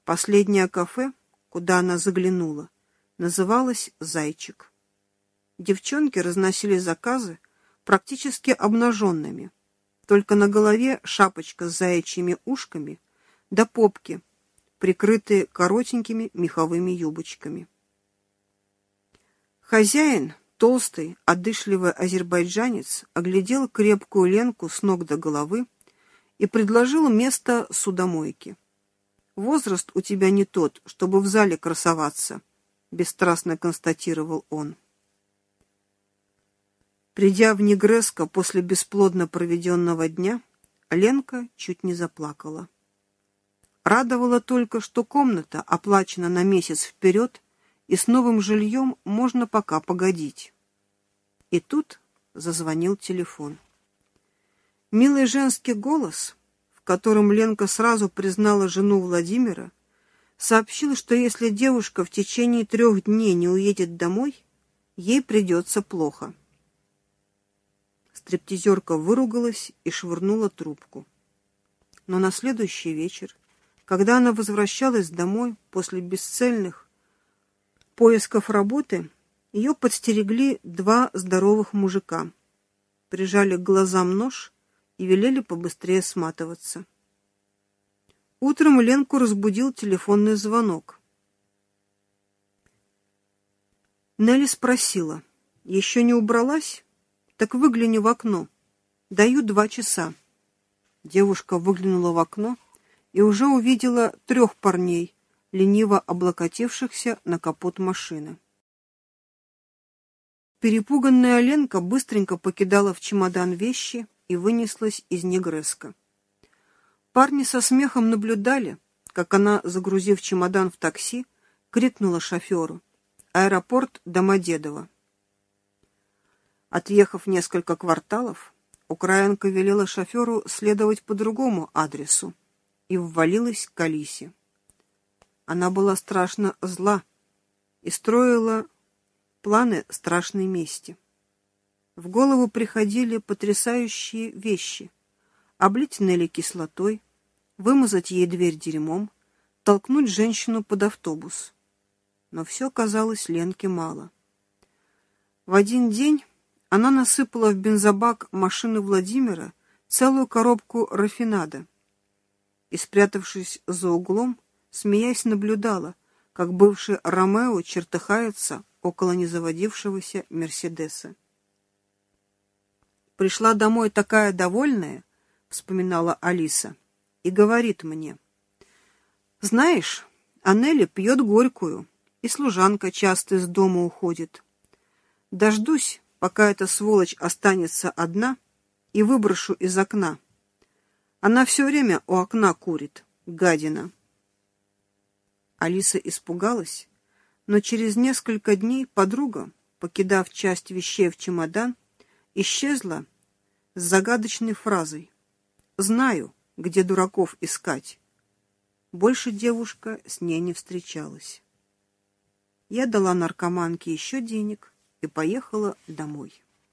Последнее кафе, куда она заглянула, называлось «Зайчик». Девчонки разносили заказы практически обнаженными, только на голове шапочка с заячьими ушками да попки, прикрытые коротенькими меховыми юбочками. Хозяин, толстый, одышливый азербайджанец, оглядел крепкую Ленку с ног до головы и предложил место судомойки. «Возраст у тебя не тот, чтобы в зале красоваться», — бесстрастно констатировал он. Придя в Негреско после бесплодно проведенного дня, Ленка чуть не заплакала. Радовало только, что комната оплачена на месяц вперед, и с новым жильем можно пока погодить. И тут зазвонил телефон. Милый женский голос, в котором Ленка сразу признала жену Владимира, сообщил, что если девушка в течение 3 дней не уедет домой, ей придется плохо. Стриптизерка выругалась и швырнула трубку. Но на следующий вечер, когда она возвращалась домой после бесцельных поисков работы, ее подстерегли 2 здоровых мужика, прижали к глазам нож и велели побыстрее сматываться. Утром Ленку разбудил телефонный звонок. Нелли спросила: «Еще не убралась? Так выгляни в окно. Даю 2 часа». Девушка выглянула в окно и уже увидела 3 парней, лениво облокотившихся на капот машины. Перепуганная Ленка быстренько покидала в чемодан вещи и вынеслась из Негреско. Парни со смехом наблюдали, как она, загрузив чемодан в такси, крикнула шоферу: «Аэропорт Домодедово». Отъехав несколько кварталов, украинка велела шоферу следовать по другому адресу и ввалилась к Алисе. Она была страшно зла и строила планы страшной мести. В голову приходили потрясающие вещи: облить Нелли кислотой, вымазать ей дверь дерьмом, толкнуть женщину под автобус. Но все казалось Ленке мало. В один день она насыпала в бензобак машины Владимира целую коробку рафинада и, спрятавшись за углом, смеясь, наблюдала, как бывший Ромео чертыхается около незаводившегося Мерседеса. «Пришла домой такая довольная», — вспоминала Алиса, — «и говорит мне: знаешь, Анели пьет горькую, и служанка часто из дома уходит. Дождусь, пока эта сволочь останется одна, и выброшу из окна. Она все время у окна курит, гадина». Алиса испугалась, но через несколько дней подруга, покидав часть вещей в чемодан, исчезла с загадочной фразой: «Знаю, где дураков искать». Больше девушка с ней не встречалась. Я дала наркоманке еще денег и поехала домой.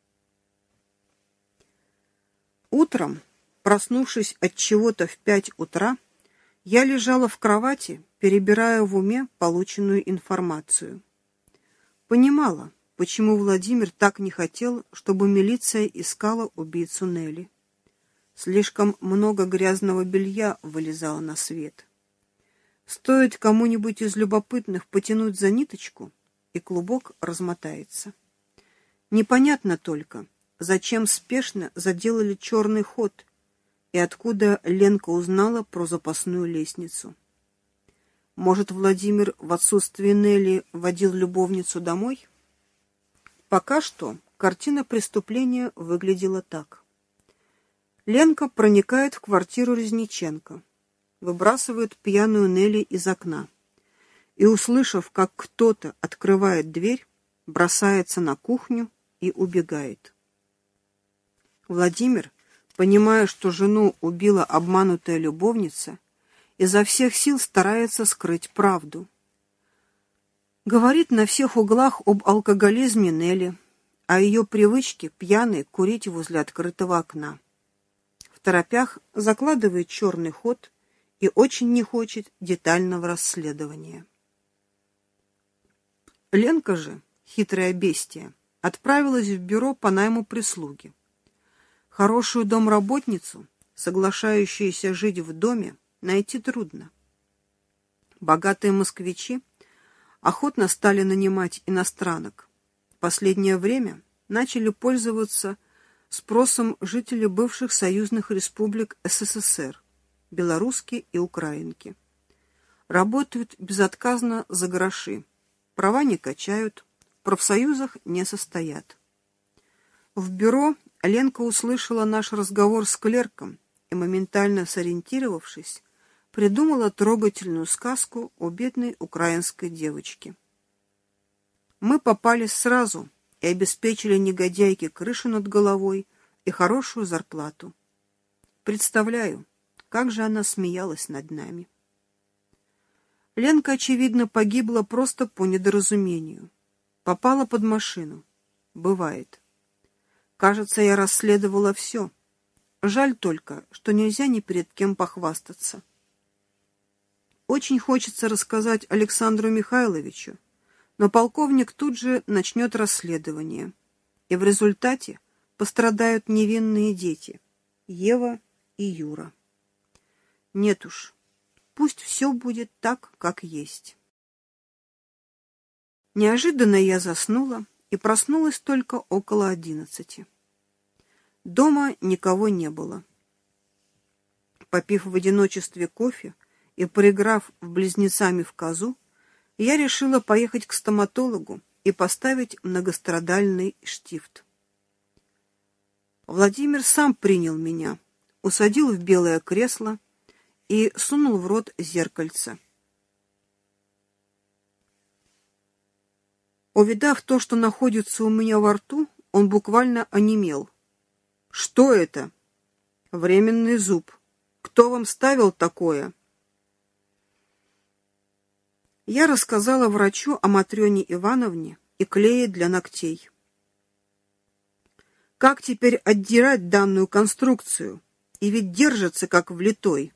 Утром, проснувшись от чего-то в 5 утра, я лежала в кровати, перебирая в уме полученную информацию. Понимала, почему Владимир так не хотел, чтобы милиция искала убийцу Нелли. Слишком много грязного белья вылезало на свет. Стоит кому-нибудь из любопытных потянуть за ниточку, и клубок размотается. Непонятно только, зачем спешно заделали черный ход и откуда Ленка узнала про запасную лестницу. Может, Владимир в отсутствие Нелли водил любовницу домой? Пока что картина преступления выглядела так. Ленка проникает в квартиру Резниченко, выбрасывает пьяную Нелли из окна и, услышав, как кто-то открывает дверь, бросается на кухню и убегает. Владимир, понимая, что жену убила обманутая любовница, изо всех сил старается скрыть правду. Говорит на всех углах об алкоголизме Нелли, о ее привычке пьяной курить возле открытого окна. В торопях закладывает черный ход и очень не хочет детального расследования. Ленка же, хитрая бестия, отправилась в бюро по найму прислуги. Хорошую домработницу, соглашающуюся жить в доме, найти трудно. Богатые москвичи охотно стали нанимать иностранок. В последнее время начали пользоваться спросом жители бывших союзных республик СССР, белорусски и украинки. Работают безотказно за гроши, права не качают, в профсоюзах не состоят. В бюро Ленка услышала наш разговор с клерком и, моментально сориентировавшись, придумала трогательную сказку о бедной украинской девочке. Мы попались сразу и обеспечили негодяйке крышу над головой и хорошую зарплату. Представляю, как же она смеялась над нами. Ленка, очевидно, погибла просто по недоразумению. Попала под машину. Бывает. Кажется, я расследовала все. Жаль только, что нельзя ни перед кем похвастаться. Очень хочется рассказать Александру Михайловичу, но полковник тут же начнет расследование, и в результате пострадают невинные дети — Ева и Юра. Нет уж, пусть все будет так, как есть. Неожиданно я заснула и проснулась только около 11. Дома никого не было. Попив в одиночестве кофе и проиграв в близнецами в козу, я решила поехать к стоматологу и поставить многострадальный штифт. Владимир сам принял меня, усадил в белое кресло и сунул в рот зеркальце. Увидав то, что находится у меня во рту, он буквально онемел. «Что это?» «Временный зуб. Кто вам ставил такое?» Я рассказала врачу о Матрёне Ивановне и клее для ногтей. Как теперь отдирать данную конструкцию? И ведь держится как влитой.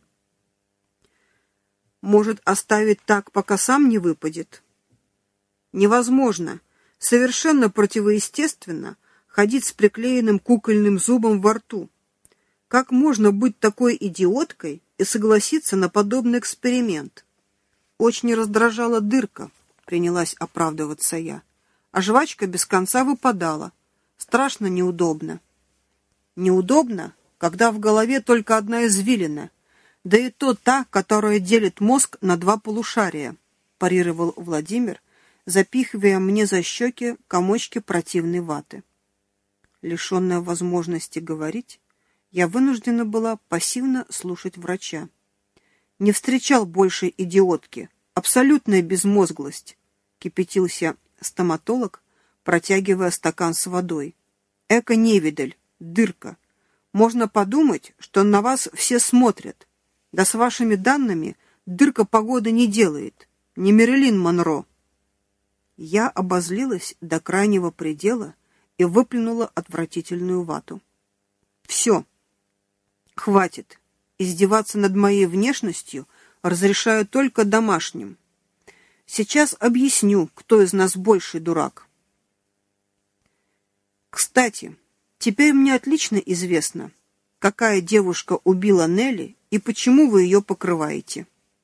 Может, оставить так, пока сам не выпадет? Невозможно, совершенно противоестественно ходить с приклеенным кукольным зубом во рту. Как можно быть такой идиоткой и согласиться на подобный эксперимент? Очень раздражала дырка, принялась оправдываться я, а жвачка без конца выпадала. Страшно неудобно. Неудобно, когда в голове только одна извилина, да и то та, которая делит мозг на два полушария, парировал Владимир, запихивая мне за щеки комочки противной ваты. Лишенная возможности говорить, я вынуждена была пассивно слушать врача. Не встречал больше идиотки, абсолютная безмозглость, кипятился стоматолог, протягивая стакан с водой. Эко-невидаль, дырка. Можно подумать, что на вас все смотрят. Да с вашими данными дырка погоды не делает. Не Мэрилин Монро. Я обозлилась до крайнего предела и выплюнула отвратительную вату. Все. Хватит. Издеваться над моей внешностью разрешаю только домашним. Сейчас объясню, кто из нас больший дурак. Кстати, теперь мне отлично известно, какая девушка убила Нелли и почему вы ее покрываете.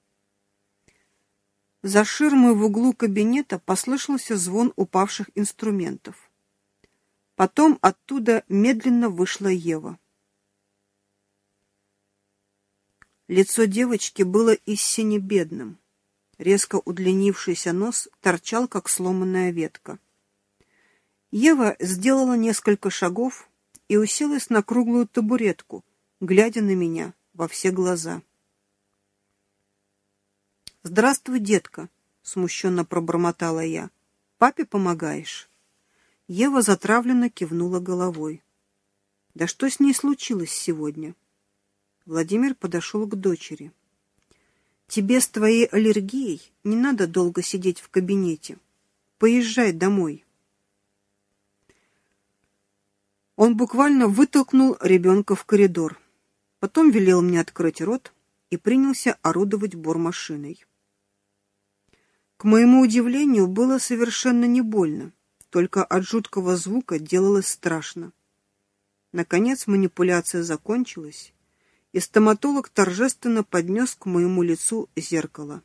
За ширмой в углу кабинета послышался звон упавших инструментов. Потом оттуда медленно вышла Ева. Лицо девочки было истинно бедным. Резко удлинившийся нос торчал, как сломанная ветка. Ева сделала несколько шагов и уселась на круглую табуретку, глядя на меня во все глаза. «Здравствуй, детка», — смущенно пробормотала я. «Папе помогаешь?» Ева затравленно кивнула головой. «Да что с ней случилось сегодня?» Владимир подошел к дочери. «Тебе с твоей аллергией не надо долго сидеть в кабинете. Поезжай домой». Он буквально вытолкнул ребенка в коридор. Потом велел мне открыть рот и и принялся орудовать бормашиной. К моему удивлению, было совершенно не больно, только от жуткого звука делалось страшно. Наконец манипуляция закончилась, и стоматолог торжественно поднес к моему лицу зеркало.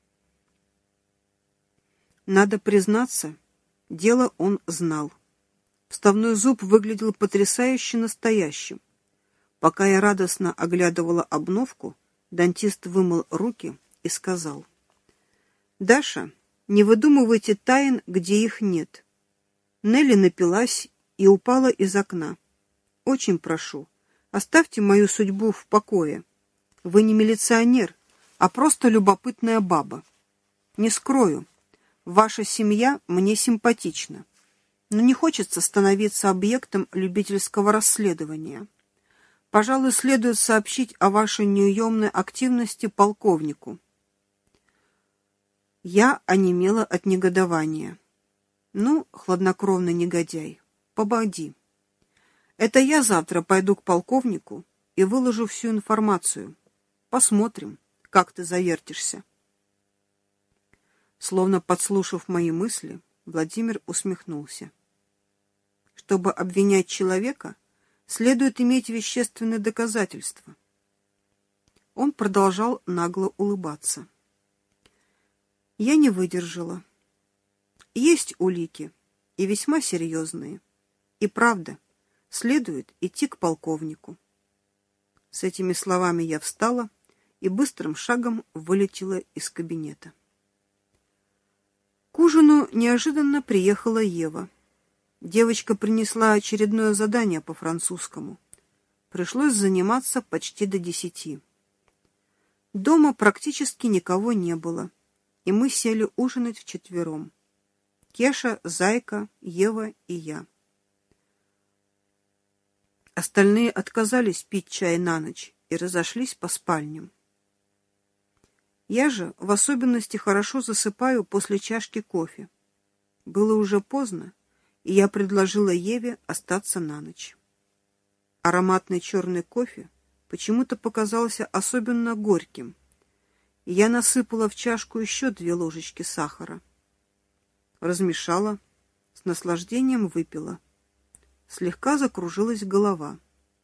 Надо признаться, дело он знал. Вставной зуб выглядел потрясающе настоящим. Пока я радостно оглядывала обновку, дантист вымыл руки и сказал: «Даша, не выдумывайте тайн, где их нет». Нелли напилась и упала из окна. «Очень прошу, оставьте мою судьбу в покое. Вы не милиционер, а просто любопытная баба. Не скрою, ваша семья мне симпатична, но не хочется становиться объектом любительского расследования. Пожалуй, следует сообщить о вашей неуемной активности полковнику». Я онемела от негодования. «Ну, хладнокровный негодяй, пободи. Это я завтра пойду к полковнику и выложу всю информацию. Посмотрим, как ты завертишься». Словно подслушав мои мысли, Владимир усмехнулся. Чтобы обвинять человека, следует иметь вещественные доказательства. Он продолжал нагло улыбаться. Я не выдержала. Есть улики, и весьма серьезные. И правда, следует идти к полковнику. С этими словами я встала и быстрым шагом вылетела из кабинета. К ужину неожиданно приехала Ева. Девочка принесла очередное задание по французскому. Пришлось заниматься почти до 10. Дома практически никого не было, и мы сели ужинать вчетвером. Кеша, Зайка, Ева и я. Остальные отказались пить чай на ночь и разошлись по спальням. Я же в особенности хорошо засыпаю после чашки кофе. Было уже поздно, и я предложила Еве остаться на ночь. Ароматный черный кофе почему-то показался особенно горьким, и я насыпала в чашку еще 2 ложечки сахара. Размешала, с наслаждением выпила. Слегка закружилась голова.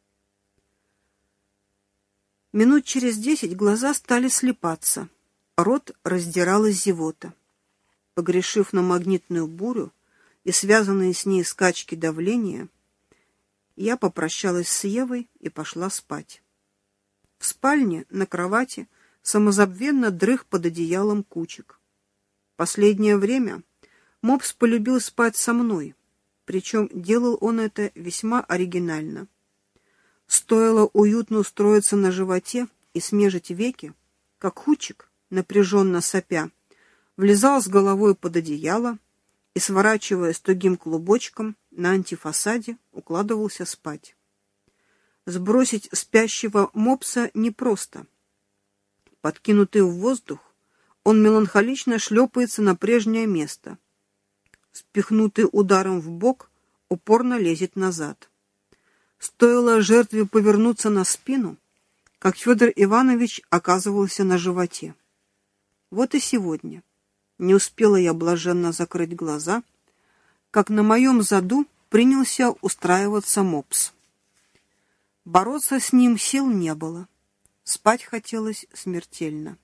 Минут через 10 глаза стали слипаться, рот раздирала зевота. Погрешив на магнитную бурю и связанные с ней скачки давления, я попрощалась с Евой и пошла спать. В спальне на кровати самозабвенно дрых под одеялом Кучик. Последнее время Мопс полюбил спать со мной, причем делал он это весьма оригинально. Стоило уютно устроиться на животе и смежить веки, как Кучик, напряженно сопя, влезал с головой под одеяло и, сворачиваясь тугим клубочком, на антифасаде укладывался спать. Сбросить спящего Мопса непросто. Подкинутый в воздух, он меланхолично шлепается на прежнее место. Спихнутый ударом в бок, упорно лезет назад. Стоило жертве повернуться на спину, как Федор Иванович оказывался на животе. Вот и сегодня. Не успела я блаженно закрыть глаза, как на моем заду принялся устраиваться Мопс. Бороться с ним сил не было. Спать хотелось смертельно.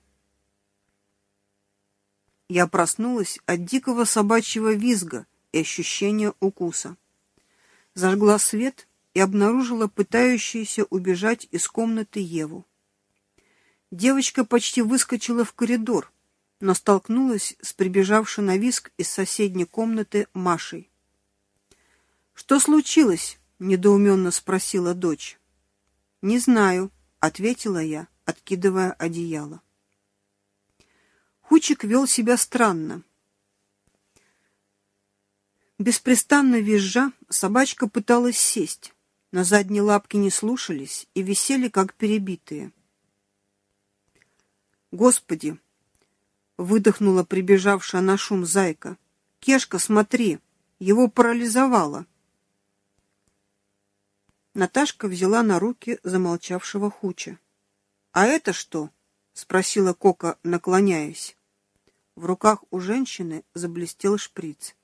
Я проснулась от дикого собачьего визга и ощущения укуса. Зажгла свет и обнаружила пытающуюся убежать из комнаты Еву. Девочка почти выскочила в коридор, но столкнулась с прибежавшей на визг из соседней комнаты Машей. «Что случилось?» — недоуменно спросила дочь. «Не знаю», — ответила я, откидывая одеяло. Кучик вел себя странно. Беспрестанно визжа, собачка пыталась сесть, но задние лапки не слушались и висели, как перебитые. «Господи!» — выдохнула прибежавшая на шум Зайка. «Кешка, смотри, его парализовало!» Наташка взяла на руки замолчавшего Хуча. «А это что?» — спросила Кока, наклоняясь. В руках у женщины заблестел шприц.